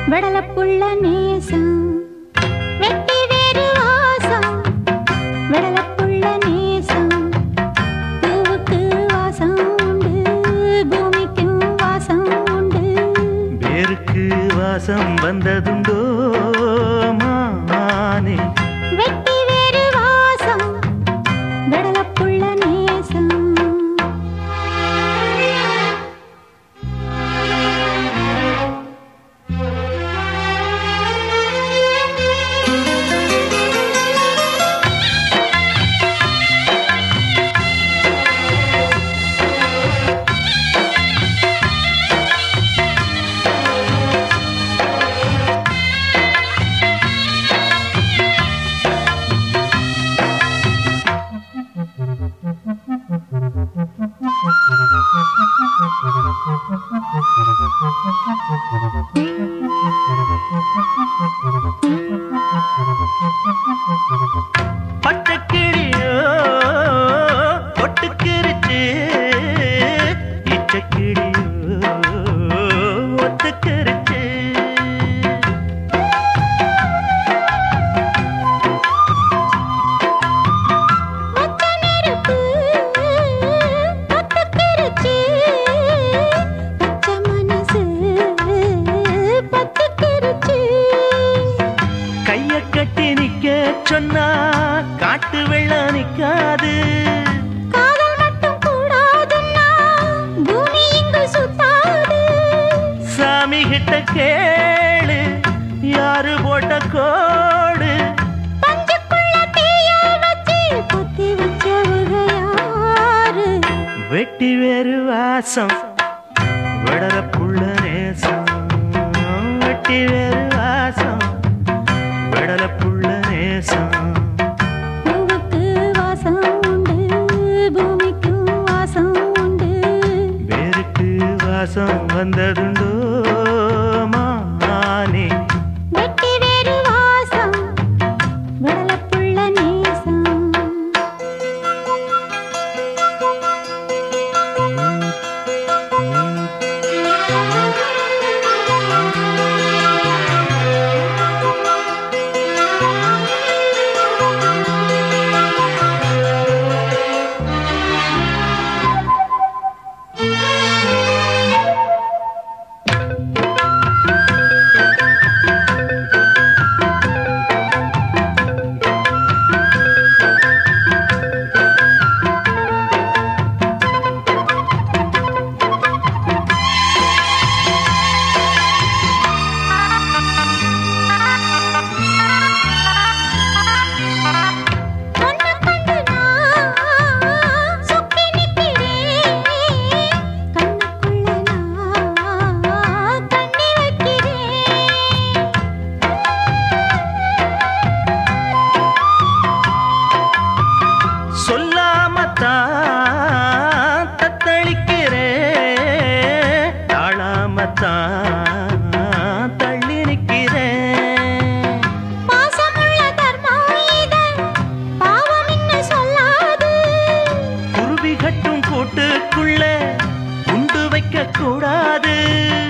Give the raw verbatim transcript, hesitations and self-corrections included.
வெடலப்புள்ள நேசம் வெட்டி வேறு வாசம் வெடலப்புள்ள நேசம் பூவுக்கு வாசம் உண்டு பூமிக்கு வாசம் உண்டு வேருக்கு வாசம் வந்ததுண்டோ மானே வெட்டி வேறு வாசம் வெடலப்புள்ள நேசம் பட்டக்கிளியோ ஒட்டுக்கிருச்சு இச்சக்கிளியோ ஒத்துக்கிருச்சு கைய கட்டி நிக்க சொன்னா காட்டு வெள்ளம் நிக்காது காதல் மட்டும் கூடாதுன்னா பூமி இங்கு சுத்தாது சாமி கிட்ட கேளு யாரு போட்ட கோடு பஞ்சுக்குள்ள தீய வச்சு பொத்தி வச்சவங்க யாரு வெட்டி வேறு வாசம் வெடல புள்ள நேசம் வெட்டி வேறு வாசம் வெடல புள்ள நேசம் பூவுக்கு வாசம் உண்டு பூமிக்கு வாசம் உண்டு வேருக்கு வாசம் வந்ததுண்டோ மானே வெட்டி வேறு வாசம் வெடலப்புள்ள நேசம் சொல்லாமத்தான் தத்தளிக்கிறேன் தாழாமத்தான் தள்ளி நிற்கிறேன் பாசமுள்ள தர்மம் இது பாவம் என்ன சொல்லாது குருவி கட்டும் கூட்டுக்குள்ள உண்டு வைக்க கூடாது